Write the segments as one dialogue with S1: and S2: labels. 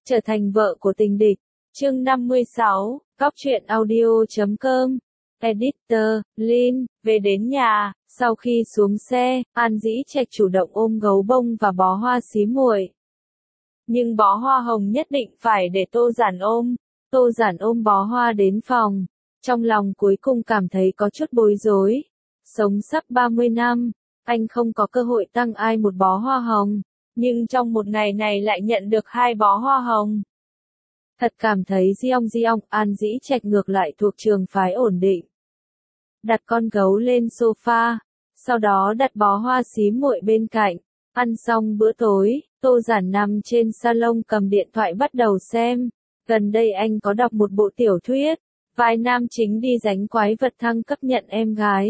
S1: Trở thành vợ của tình địch. Chương 56, Cóc truyện audio.com. Editor, Lin, về đến nhà, sau khi xuống xe, An Dĩ Trạch chủ động ôm gấu bông và bó hoa xí muội. Nhưng bó hoa hồng nhất định phải để Tô Giản ôm. Tô Giản ôm bó hoa đến phòng. Trong lòng cuối cùng cảm thấy có chút bối rối. Sống sắp 30 năm, anh không có cơ hội tặng ai một bó hoa hồng. Nhưng trong một ngày này lại nhận được 2 bó hoa hồng. Thật cảm thấy Diong, An Dĩ Trạch ngược lại thuộc trường phái ổn định. Đặt con gấu lên sofa, sau đó đặt bó hoa xí muội bên cạnh. Ăn xong bữa tối, Tô Giản nằm trên salon cầm điện thoại bắt đầu xem. Gần đây anh có đọc một bộ tiểu thuyết, vai nam chính đi đánh quái vật thăng cấp nhận em gái.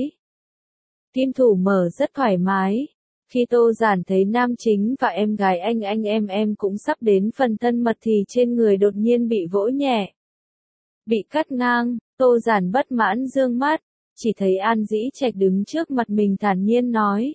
S1: Kim thủ mở rất thoải mái. Khi Tô Giản thấy nam chính và em gái anh em cũng sắp đến phần thân mật thì trên người đột nhiên bị vỗ nhẹ. Bị cắt ngang, Tô Giản bất mãn dương mắt, chỉ thấy An Dĩ Trạch đứng trước mặt mình thản nhiên nói.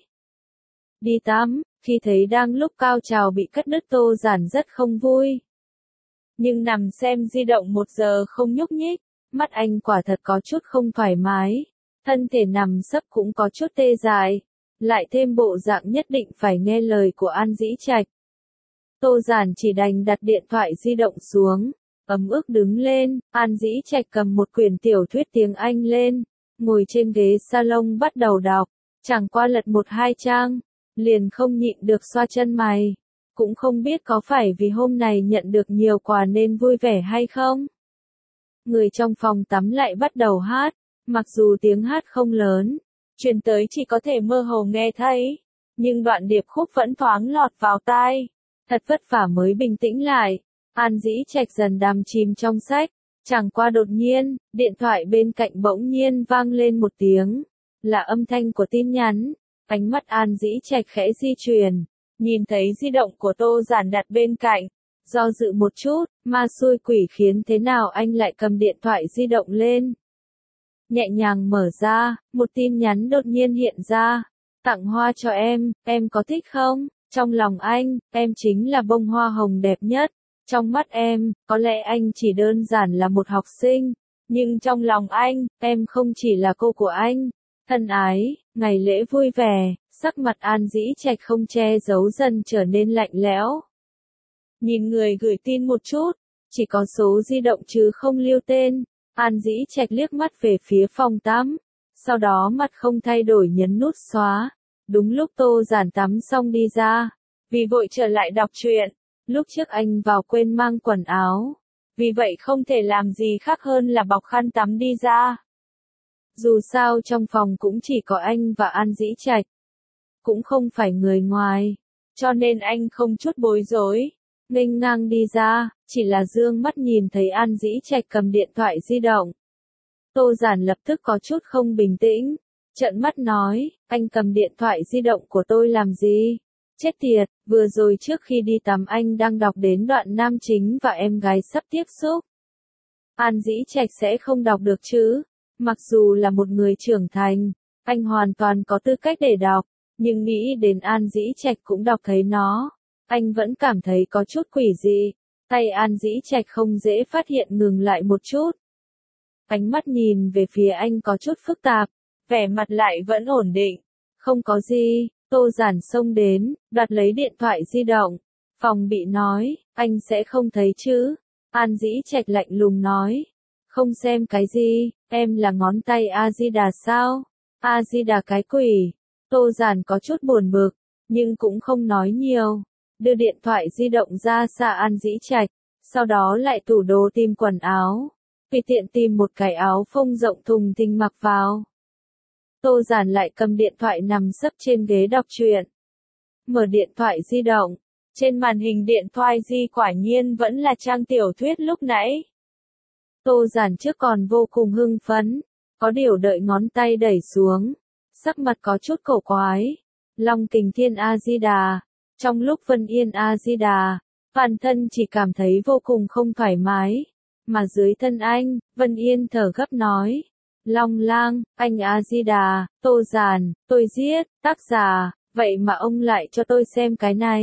S1: Đi tắm, khi thấy đang lúc cao trào bị cắt đứt Tô Giản rất không vui. Nhưng nằm xem di động 1 giờ không nhúc nhích, mắt anh quả thật có chút không thoải mái, thân thể nằm sấp cũng có chút tê dại. Lại thêm bộ dạng nhất định phải nghe lời của An Dĩ Trạch. Tô Giản chỉ đành đặt điện thoại di động xuống, ấm ức đứng lên, An Dĩ Trạch cầm một quyển tiểu thuyết tiếng Anh lên, ngồi trên ghế salon bắt đầu đọc, chẳng qua lật 1-2 trang, liền không nhịn được xoa chân mày, cũng không biết có phải vì hôm này nhận được nhiều quà nên vui vẻ hay không. Người trong phòng tắm lại bắt đầu hát, mặc dù tiếng hát không lớn, truyền tới chỉ có thể mơ hồ nghe thấy, nhưng đoạn điệp khúc vẫn thoáng lọt vào tai. Thật vất vả mới bình tĩnh lại, An Dĩ Trạch dần đắm chìm trong sách, chẳng qua đột nhiên, điện thoại bên cạnh bỗng nhiên vang lên một tiếng, là âm thanh của tin nhắn. Ánh mắt An Dĩ Trạch khẽ di chuyển, nhìn thấy di động của Tô Giản đặt bên cạnh, do dự một chút, ma xui quỷ khiến thế nào anh lại cầm điện thoại di động lên. Nhẹ nhàng mở ra, một tin nhắn đột nhiên hiện ra. Tặng hoa cho em có thích không? Trong lòng anh, em chính là bông hoa hồng đẹp nhất. Trong mắt em, có lẽ anh chỉ đơn giản là một học sinh. Nhưng trong lòng anh, em không chỉ là cô của anh. Thân ái, ngày lễ vui vẻ, sắc mặt An Dĩ Trạch không che giấu dần trở nên lạnh lẽo. Nhìn người gửi tin một chút, chỉ có số di động chứ không lưu tên. An Dĩ Trạch liếc mắt về phía phòng tắm, sau đó mặt không thay đổi nhấn nút xóa. Đúng lúc Tô Giản tắm xong đi ra, vì vội trở lại đọc truyện, lúc trước anh vào quên mang quần áo, vì vậy không thể làm gì khác hơn là bọc khăn tắm đi ra. Dù sao trong phòng cũng chỉ có anh và An Dĩ Trạch, cũng không phải người ngoài, cho nên anh không chút bối rối. Nghênh ngang đi ra, chỉ là dương mắt nhìn thấy An Dĩ Trạch cầm điện thoại di động. Tô Giản lập tức có chút không bình tĩnh, trợn mắt nói, anh cầm điện thoại di động của tôi làm gì? Chết tiệt, vừa rồi trước khi đi tắm anh đang đọc đến đoạn nam chính và em gái sắp tiếp xúc. An Dĩ Trạch sẽ không đọc được chứ? Mặc dù là một người trưởng thành, anh hoàn toàn có tư cách để đọc, nhưng nghĩ đến An Dĩ Trạch cũng đọc thấy nó. Anh vẫn cảm thấy có chút quỷ dị, tay An Dĩ Trạch không dễ phát hiện ngừng lại một chút. Ánh mắt nhìn về phía anh có chút phức tạp, vẻ mặt lại vẫn ổn định. Không có gì, Tô Giản xông đến, đoạt lấy điện thoại di động. Phòng bị nói, anh sẽ không thấy chứ. An Dĩ Trạch lạnh lùng nói, không xem cái gì, em là ngón tay A-di-đà sao? A-di-đà cái quỷ. Tô Giản có chút buồn bực, nhưng cũng không nói nhiều. Đưa điện thoại di động ra xa An Dĩ Trạch, sau đó lại tủ đồ tìm quần áo, tùy tiện tìm một cái áo phông rộng thùng thình mặc vào. Tô Giản lại cầm điện thoại nằm sấp trên ghế đọc truyện. Mở điện thoại di động, trên màn hình điện thoại di quả nhiên vẫn là trang tiểu thuyết lúc nãy. Tô Giản trước còn vô cùng hưng phấn, có điều đợi ngón tay đẩy xuống, sắc mặt có chút cổ quái. Long Kình Thiên A-di-đà. Trong lúc Vân Yên A-di-đà, bản thân chỉ cảm thấy vô cùng không thoải mái, mà dưới thân anh, Vân Yên thở gấp nói. Long Lang, anh A-di-đà, Tô Giản, tôi giết, tác giả, vậy mà ông lại cho tôi xem cái này.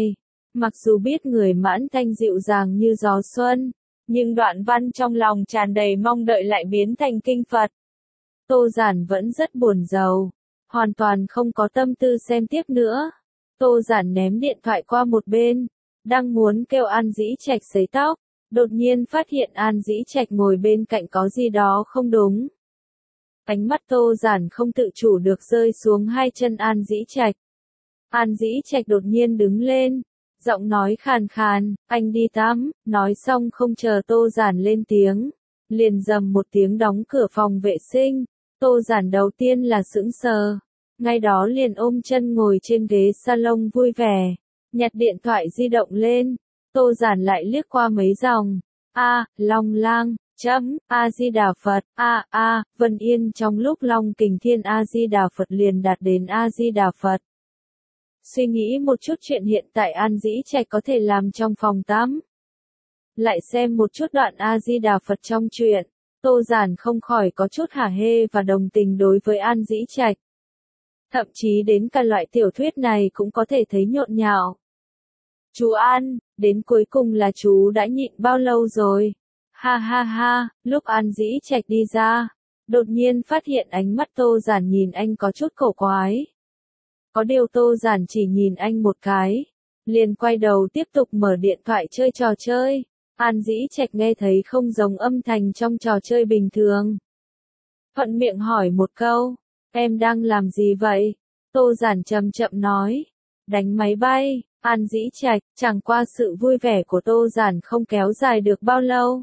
S1: Mặc dù biết người Mãn Thanh dịu dàng như gió xuân, nhưng đoạn văn trong lòng tràn đầy mong đợi lại biến thành kinh Phật. Tô Giản vẫn rất buồn rầu, hoàn toàn không có tâm tư xem tiếp nữa. Tô Giản ném điện thoại qua một bên, đang muốn kêu An Dĩ Trạch sấy tóc, đột nhiên phát hiện An Dĩ Trạch ngồi bên cạnh có gì đó không đúng. Ánh mắt Tô Giản không tự chủ được rơi xuống hai chân An Dĩ Trạch. An Dĩ Trạch đột nhiên đứng lên, giọng nói khàn khàn, anh đi tắm, nói xong không chờ Tô Giản lên tiếng, liền rầm một tiếng đóng cửa phòng vệ sinh. Tô Giản đầu tiên là sững sờ, ngay đó liền ôm chân ngồi trên ghế salon vui vẻ, nhặt điện thoại di động lên. Tô Giản lại liếc qua mấy dòng, Long Lang, A Di Đà Phật, Vân Yên trong lúc Long Kình Thiên A Di Đà Phật liền đạt đến A Di Đà Phật. Suy nghĩ một chút chuyện hiện tại An Dĩ Trạch có thể làm trong phòng tắm. Lại xem một chút đoạn A Di Đà Phật trong truyện, Tô Giản không khỏi có chút hả hê và đồng tình đối với An Dĩ Trạch. Thậm chí đến cả loại tiểu thuyết này cũng có thể thấy nhộn nhạo. Chú An, đến cuối cùng là chú đã nhịn bao lâu rồi? Ha ha ha, lúc An Dĩ Trạch đi ra, đột nhiên phát hiện ánh mắt Tô Giản nhìn anh có chút cổ quái. Có điều Tô Giản chỉ nhìn anh một cái, liền quay đầu tiếp tục mở điện thoại chơi trò chơi. An Dĩ Trạch nghe thấy không giống âm thanh trong trò chơi bình thường. Thuận miệng hỏi một câu, em đang làm gì vậy? Tô Giản chậm chậm nói, đánh máy bay. An Dĩ Trạch, chẳng qua sự vui vẻ của Tô Giản không kéo dài được bao lâu.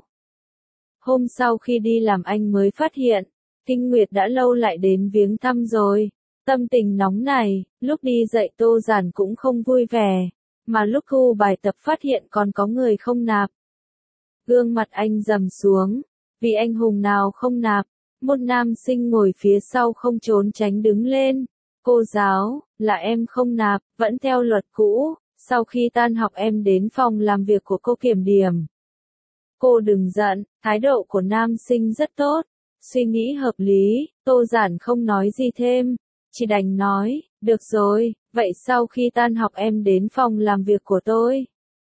S1: Hôm sau khi đi làm anh mới phát hiện, Kinh Nguyệt đã lâu lại đến viếng thăm rồi. Tâm tình nóng này, lúc đi dạy Tô Giản cũng không vui vẻ, mà lúc thu bài tập phát hiện còn có người không nạp. Gương mặt anh trầm xuống, vì anh hùng nào không nạp, một nam sinh ngồi phía sau không trốn tránh đứng lên. Cô giáo, là em không nạp, vẫn theo luật cũ, sau khi tan học em đến phòng làm việc của cô kiểm điểm. Cô đừng giận, thái độ của nam sinh rất tốt, suy nghĩ hợp lý. Tô Giản không nói gì thêm, chỉ đành nói, được rồi, vậy sau khi tan học em đến phòng làm việc của tôi.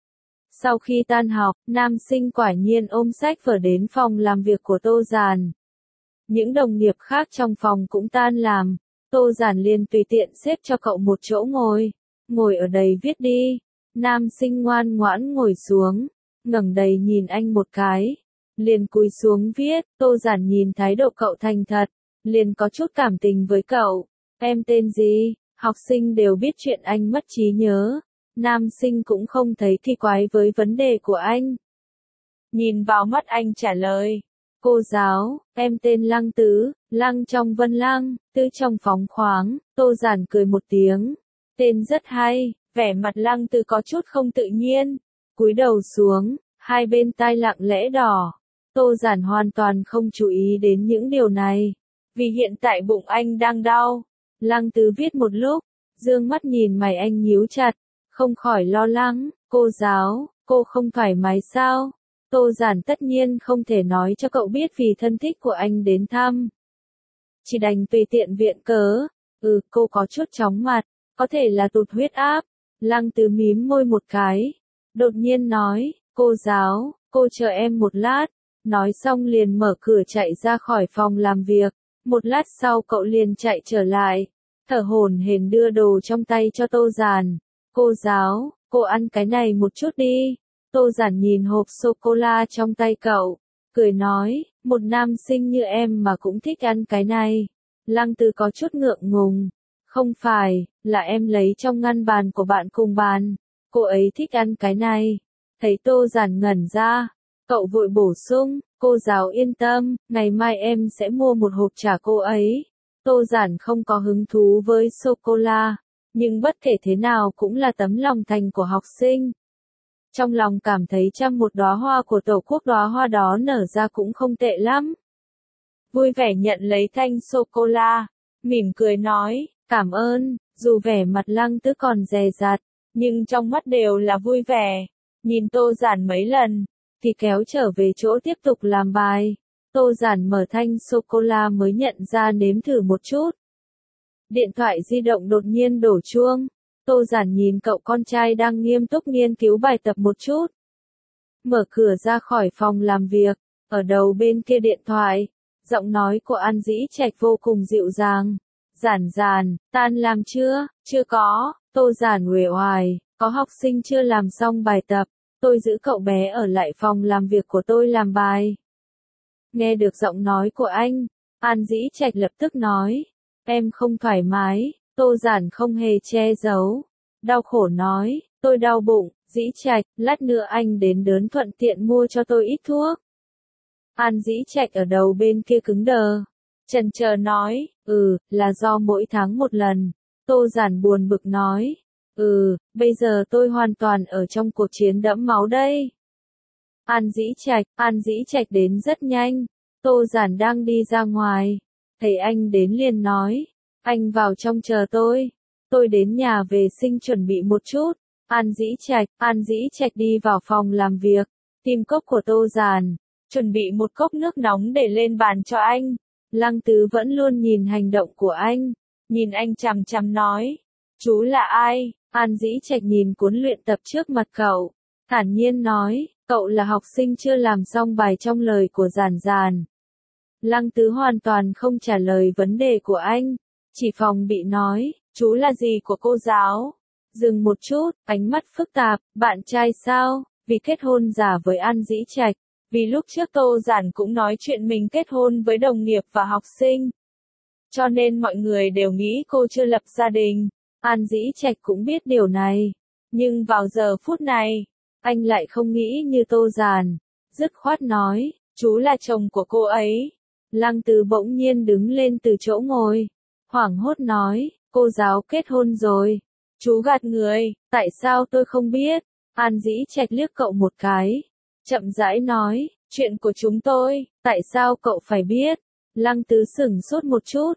S1: Sau khi tan học, nam sinh quả nhiên ôm sách vở đến phòng làm việc của Tô Giản. Những đồng nghiệp khác trong phòng cũng tan làm, Tô Giản liền tùy tiện xếp cho cậu một chỗ ngồi ở đây viết đi. Nam sinh ngoan ngoãn ngồi xuống, ngẩng đầu nhìn anh một cái, liền cúi xuống viết. Tô Giản nhìn thái độ cậu thành thật, liền có chút cảm tình với cậu. Em tên gì? Học sinh đều biết chuyện anh mất trí nhớ. Nam sinh cũng không thấy kỳ quái với vấn đề của anh. Nhìn vào mắt anh trả lời. Cô giáo, em tên Lăng Tứ, Lăng trong Vân Lăng, Tứ trong phóng khoáng. Tô Giản cười một tiếng. Tên rất hay, vẻ mặt Lăng Tứ có chút không tự nhiên. Cúi đầu xuống, hai bên tai lặng lẽ đỏ. Tô Giản hoàn toàn không chú ý đến những điều này. Vì hiện tại bụng anh đang đau. Lăng Tứ viết một lúc, dương mắt nhìn mày anh nhíu chặt, không khỏi lo lắng. Cô giáo, cô không thoải mái sao? Tô Giản tất nhiên không thể nói cho cậu biết vì thân thích của anh đến thăm. Chỉ đành tùy tiện viện cớ. Cô có chút chóng mặt, có thể là tụt huyết áp. Lăng Tứ mím môi một cái, đột nhiên nói, cô giáo, cô chờ em một lát. Nói xong liền mở cửa chạy ra khỏi phòng làm việc. Một lát sau cậu liền chạy trở lại, thở hổn hển đưa đồ trong tay cho Tô Giản. Cô giáo, cô ăn cái này một chút đi. Tô Giản nhìn hộp sô-cô-la trong tay cậu, cười nói, một nam sinh như em mà cũng thích ăn cái này. Lăng Tứ có chút ngượng ngùng. Không phải, là em lấy trong ngăn bàn của bạn cùng bàn. Cô ấy thích ăn cái này. Thấy Tô Giản ngẩn ra, cậu vội bổ sung, cô giáo yên tâm, ngày mai em sẽ mua một hộp trả cô ấy. Tô Giản không có hứng thú với sô-cô-la, nhưng bất kể thế nào cũng là tấm lòng thành của học sinh. Trong lòng cảm thấy chăm một đóa hoa của Tổ quốc, đóa hoa đó nở ra cũng không tệ lắm. Vui vẻ nhận lấy thanh sô-cô-la, mỉm cười nói, cảm ơn. Dù vẻ mặt Lăng Tứ còn dè dặt, nhưng trong mắt đều là vui vẻ. Nhìn Tô Giản mấy lần, thì kéo trở về chỗ tiếp tục làm bài. Tô Giản mở thanh sô-cô-la mới nhận ra nếm thử một chút. Điện thoại di động đột nhiên đổ chuông. Tô Giản nhìn cậu con trai đang nghiêm túc nghiên cứu bài tập một chút. Mở cửa ra khỏi phòng làm việc, ở đầu bên kia điện thoại, giọng nói của An Dĩ Trạch vô cùng dịu dàng. Giản, tan làm chưa? Chưa có. Tô Giản uể oải, có học sinh chưa làm xong bài tập, tôi giữ cậu bé ở lại phòng làm việc của tôi làm bài. Nghe được giọng nói của anh, An Dĩ Trạch lập tức nói, em không thoải mái. Tô Giản không hề che giấu, đau khổ nói, tôi đau bụng. Dĩ Trạch, lát nữa anh đến Đớn thuận tiện mua cho tôi ít thuốc. An Dĩ Trạch ở đầu bên kia cứng đờ, chần chờ nói, là do mỗi tháng một lần. Tô Giản buồn bực nói, bây giờ tôi hoàn toàn ở trong cuộc chiến đẫm máu đây. An Dĩ Trạch đến rất nhanh, Tô Giản đang đi ra ngoài, thấy anh đến liền nói, anh vào trong chờ tôi đến nhà vệ sinh chuẩn bị một chút. An Dĩ Trạch đi vào phòng làm việc, tìm cốc của Tô Giản, chuẩn bị một cốc nước nóng để lên bàn cho anh. Lăng Tứ vẫn luôn nhìn hành động của anh, nhìn anh chằm chằm nói, chú là ai? An Dĩ Trạch nhìn cuốn luyện tập trước mặt cậu, thản nhiên nói, cậu là học sinh chưa làm xong bài trong lời của Giản. Lăng Tứ hoàn toàn không trả lời vấn đề của anh, chỉ phòng bị nói, chú là gì của cô giáo? Dừng một chút, ánh mắt phức tạp, bạn trai sao? Vì kết hôn giả với An Dĩ Trạch, vì lúc trước Tô Giản cũng nói chuyện mình kết hôn với đồng nghiệp và học sinh. Cho nên mọi người đều nghĩ cô chưa lập gia đình. An Dĩ Trạch cũng biết điều này. Nhưng vào giờ phút này, anh lại không nghĩ như Tô Giản. Dứt khoát nói, chú là chồng của cô ấy. Lăng Tứ bỗng nhiên đứng lên từ chỗ ngồi. Hoảng hốt nói, cô giáo kết hôn rồi. Chú gạt người, tại sao tôi không biết? An Dĩ Trạch liếc cậu một cái. Chậm rãi nói, chuyện của chúng tôi, tại sao cậu phải biết? Lăng Tứ sửng sốt một chút.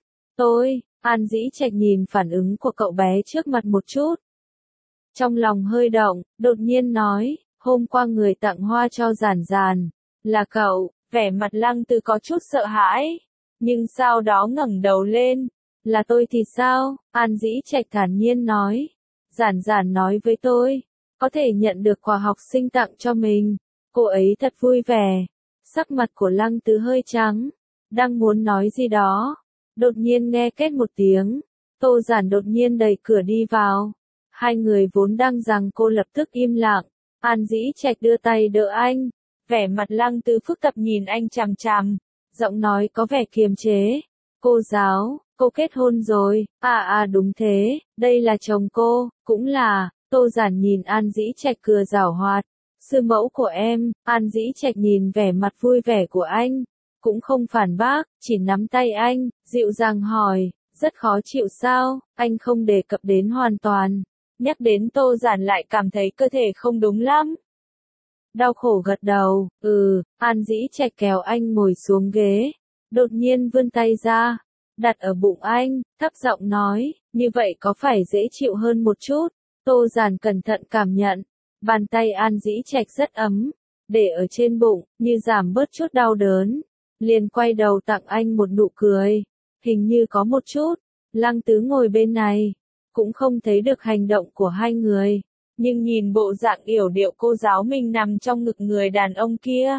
S1: An Dĩ Trạch nhìn phản ứng của cậu bé trước mặt một chút. Trong lòng hơi động, đột nhiên nói, hôm qua người tặng hoa cho Giản, là cậu. Vẻ mặt Lăng Tứ có chút sợ hãi, nhưng sau đó ngẩng đầu lên, là tôi thì sao? An Dĩ Trạch thản nhiên nói, Giản nói với tôi, có thể nhận được quà học sinh tặng cho mình. Cô ấy thật vui vẻ. Sắc mặt của Lăng Tứ hơi trắng, đang muốn nói gì đó, đột nhiên nghe két một tiếng, Tô Giản đột nhiên đẩy cửa đi vào. Hai người vốn đang giằng cô lập tức im lặng. An Dĩ Trạch đưa tay đỡ anh, vẻ mặt Lăng Tứ phức tạp nhìn anh chằm chằm, giọng nói có vẻ kiềm chế. Cô giáo, cô kết hôn rồi? Đúng thế, đây là chồng cô, cũng là. Tô Giản nhìn An Dĩ Trạch cười giảo hoạt, sư mẫu của em. An Dĩ Trạch nhìn vẻ mặt vui vẻ của anh, cũng không phản bác, chỉ nắm tay anh, dịu dàng hỏi, rất khó chịu sao? Anh không đề cập đến hoàn toàn, nhắc đến Tô Giản lại cảm thấy cơ thể không đúng lắm. Đau khổ gật đầu, An Dĩ Trạch kéo anh ngồi xuống ghế, đột nhiên vươn tay ra, đặt ở bụng anh, thấp giọng nói, như vậy có phải dễ chịu hơn một chút? Tô Giản cẩn thận cảm nhận, bàn tay An Dĩ Trạch rất ấm, để ở trên bụng, như giảm bớt chút đau đớn, liền quay đầu tặng anh một nụ cười, hình như có một chút. Lăng Tứ ngồi bên này, cũng không thấy được hành động của hai người, nhưng nhìn bộ dạng yểu điệu cô giáo mình nằm trong ngực người đàn ông kia,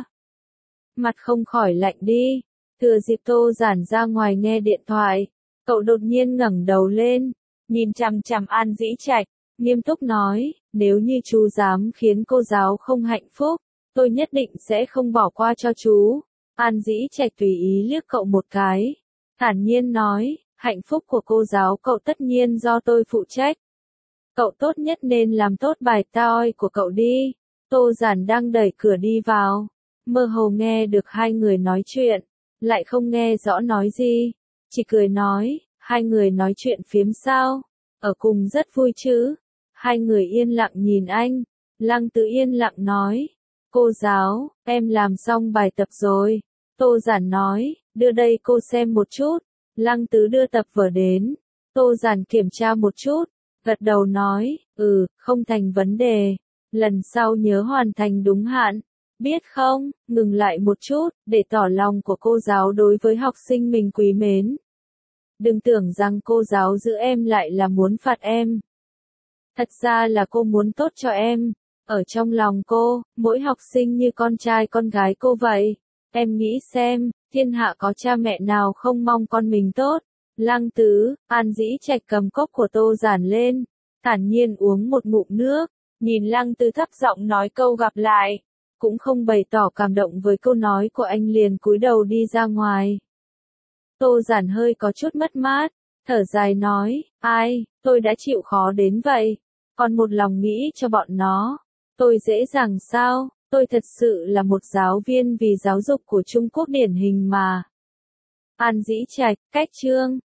S1: mặt không khỏi lạnh đi. Thừa dịp Tô Giản ra ngoài nghe điện thoại, cậu đột nhiên ngẩng đầu lên, nhìn chằm chằm An Dĩ Trạch, nghiêm túc nói, nếu như chú dám khiến cô giáo không hạnh phúc, tôi nhất định sẽ không bỏ qua cho chú. An Dĩ Trạch tùy ý liếc cậu một cái, thản nhiên nói, hạnh phúc của cô giáo cậu tất nhiên do tôi phụ trách. Cậu tốt nhất nên làm tốt bài toi của cậu đi. Tô Giản đang đẩy cửa đi vào, mơ hồ nghe được hai người nói chuyện, lại không nghe rõ nói gì, chỉ cười nói, hai người nói chuyện phiếm sao? Ở cùng rất vui chứ? Hai người yên lặng nhìn anh. Lăng Tứ yên lặng nói, cô giáo, em làm xong bài tập rồi. Tô Giản nói, đưa đây cô xem một chút. Lăng Tứ đưa tập vở đến. Tô Giản kiểm tra một chút, gật đầu nói, không thành vấn đề. Lần sau nhớ hoàn thành đúng hạn. Biết không? Ngừng lại một chút, để tỏ lòng của cô giáo đối với học sinh mình quý mến. Đừng tưởng rằng cô giáo giữ em lại là muốn phạt em. Thật ra là cô muốn tốt cho em. Ở trong lòng cô, mỗi học sinh như con trai con gái cô vậy. Em nghĩ xem, thiên hạ có cha mẹ nào không mong con mình tốt. Lăng Tứ, An Dĩ Trạch cầm cốc của Tô Giản lên, thản nhiên uống một ngụm nước, nhìn Lăng Tứ thấp giọng nói câu gặp lại, cũng không bày tỏ cảm động với câu nói của anh liền cúi đầu đi ra ngoài. Tô Giản hơi có chút mất mát, thở dài nói, ai, tôi đã chịu khó đến vậy, còn một lòng nghĩ cho bọn nó. Tôi dễ dàng sao, tôi thật sự là một giáo viên vì giáo dục của Trung Quốc điển hình mà. An Dĩ Trạch, cách chương